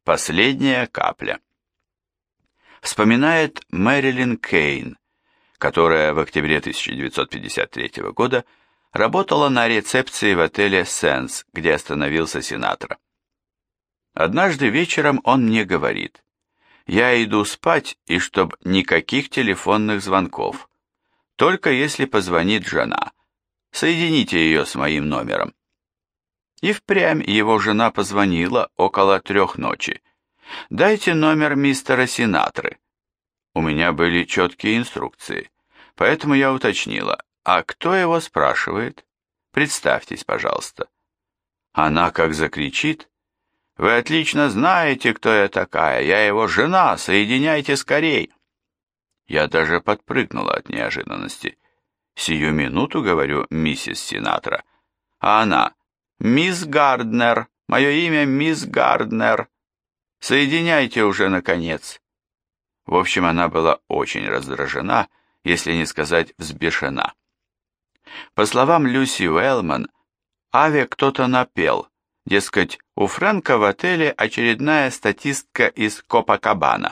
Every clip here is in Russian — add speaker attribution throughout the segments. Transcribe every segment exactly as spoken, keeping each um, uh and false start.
Speaker 1: Последняя капля. Вспоминает Мэрилин Кейн, которая в октябре тысяча девятьсот пятьдесят третьего года работала на рецепции в отеле «Сенс», где остановился Синатра. Однажды вечером он мне говорит: «Я иду спать, и чтоб никаких телефонных звонков. Только если позвонит жена. Соедините ее с моим номером». И впрямь его жена позвонила около трех ночи. «Дайте номер мистера Синатры». У меня были четкие инструкции, поэтому я уточнила: «А кто его спрашивает? Представьтесь, пожалуйста». Она как закричит: «Вы отлично знаете, кто я такая, я его жена, соединяйте скорей». Я даже подпрыгнула от неожиданности. «Сию минуту, — говорю, — миссис Синатра». А она: «Мисс Гарднер, мое имя мисс Гарднер. Соединяйте уже, наконец». В общем, она была очень раздражена, если не сказать взбешена. По словам Люси Уэллман, Аве кто-то напел, дескать, у Фрэнка в отеле очередная статистка из Копакабана.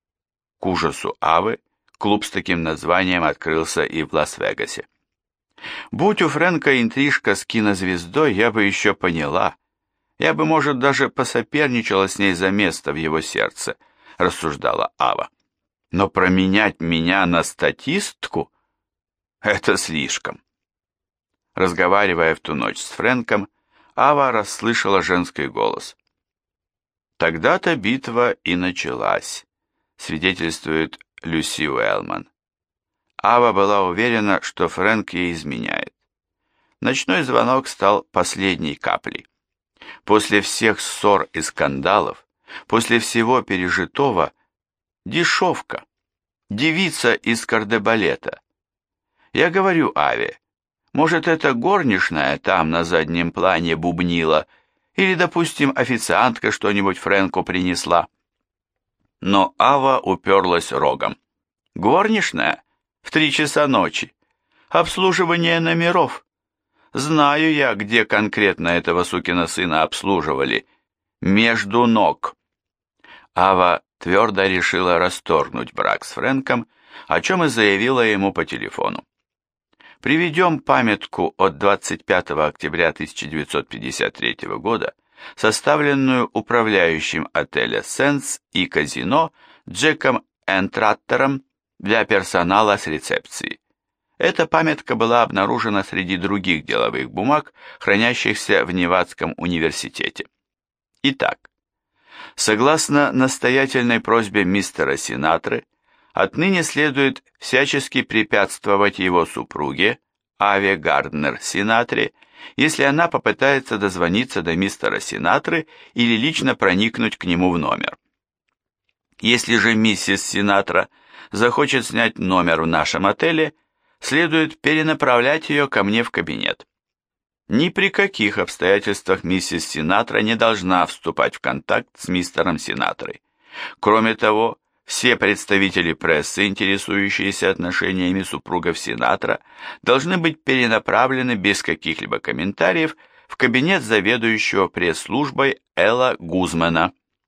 Speaker 1: К ужасу Авы, клуб с таким названием открылся и в Лас-Вегасе. Будь у Фрэнка интрижка с кинозвездой, я бы еще поняла. Я бы, может, даже посоперничала с ней за место в его сердце, рассуждала Ава. Но променять меня на статистку — это слишком. Разговаривая в ту ночь с Фрэнком, Ава расслышала женский голос. Тогда-то битва и началась, свидетельствует Люси Уэллман. Ава была уверена, что Фрэнк ей изменяет. Ночной звонок стал последней каплей. После всех ссор и скандалов, после всего пережитого, дешевка, девица из кардебалета. Я говорю Аве: может, это горничная там на заднем плане бубнила, или, допустим, официантка что-нибудь Фрэнку принесла. Но Ава уперлась рогом. Горничная? В три часа ночи. Обслуживание номеров. Знаю я, где конкретно этого сукина сына обслуживали. Между ног. Ава твердо решила расторгнуть брак с Фрэнком, о чем и заявила ему по телефону. Приведем памятку от двадцать пятого октября тысяча девятьсот пятьдесят третьего года, составленную управляющим отеля «Сенс» и казино Джеком Энтраттером для персонала с рецепции. Эта памятка была обнаружена среди других деловых бумаг, хранящихся в Невадском университете. Итак, согласно настоятельной просьбе мистера Синатры, отныне следует всячески препятствовать его супруге, Аве Гарднер Синатре, если она попытается дозвониться до мистера Синатры или лично проникнуть к нему в номер. Если же миссис Синатра захочет снять номер в нашем отеле, следует перенаправлять ее ко мне в кабинет. Ни при каких обстоятельствах миссис Синатра не должна вступать в контакт с мистером Синатрой. Кроме того, все представители прессы, интересующиеся отношениями супругов Синатра, должны быть перенаправлены без каких-либо комментариев в кабинет заведующего пресс-службой Элла Гузмана.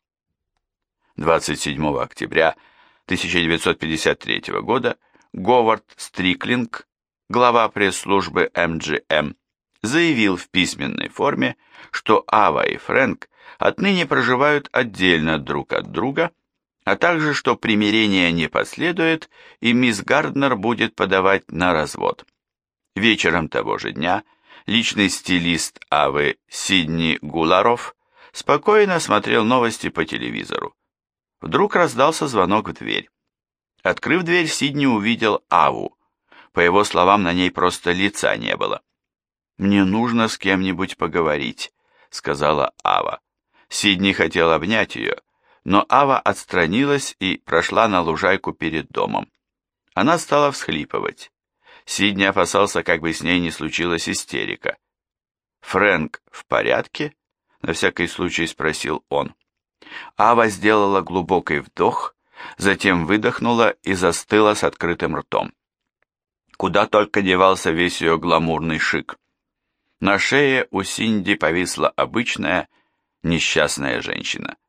Speaker 1: двадцать седьмого октября тысяча девятьсот пятьдесят третьего года Говард Стриклинг, глава пресс-службы эм джи эм, заявил в письменной форме, что Ава и Фрэнк отныне проживают отдельно друг от друга, а также что примирение не последует и мисс Гарднер будет подавать на развод. Вечером того же дня личный стилист Авы Сидни Гуларов спокойно смотрел новости по телевизору. Вдруг раздался звонок в дверь. Открыв дверь, Сидни увидел Аву. По его словам, на ней просто лица не было. «Мне нужно с кем-нибудь поговорить», — сказала Ава. Сидни хотел обнять ее, но Ава отстранилась и прошла на лужайку перед домом. Она стала всхлипывать. Сидни опасался, как бы с ней не случилась истерика. «Фрэнк в порядке?» — на всякий случай спросил он. Ава сделала глубокий вдох, затем выдохнула и застыла с открытым ртом. Куда только девался весь ее гламурный шик. На шее у Синди повисла обычная несчастная женщина.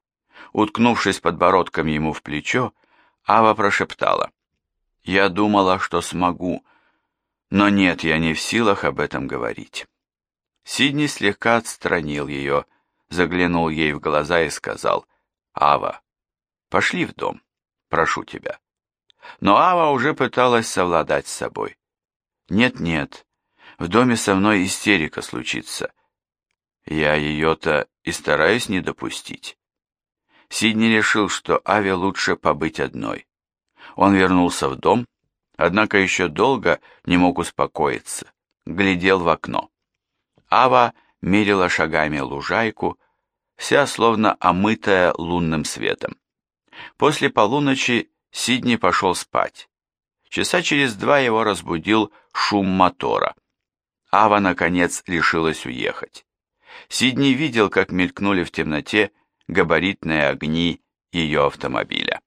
Speaker 1: Уткнувшись подбородком ему в плечо, Ава прошептала: «Я думала, что смогу, но нет, я не в силах об этом говорить». Сидни слегка отстранил ее, заглянул ей в глаза и сказал: «Ава, пошли в дом, прошу тебя». Но Ава уже пыталась совладать с собой. «Нет-нет, в доме со мной истерика случится. Я ее-то и стараюсь не допустить». Сидни решил, что Аве лучше побыть одной. Он вернулся в дом, однако еще долго не мог успокоиться, глядел в окно. Ава мерила шагами лужайку, вся словно омытая лунным светом. После полуночи Сидни пошел спать. Часа через два его разбудил шум мотора. Ава, наконец, решилась уехать. Сидни видел, как мелькнули в темноте габаритные огни ее автомобиля.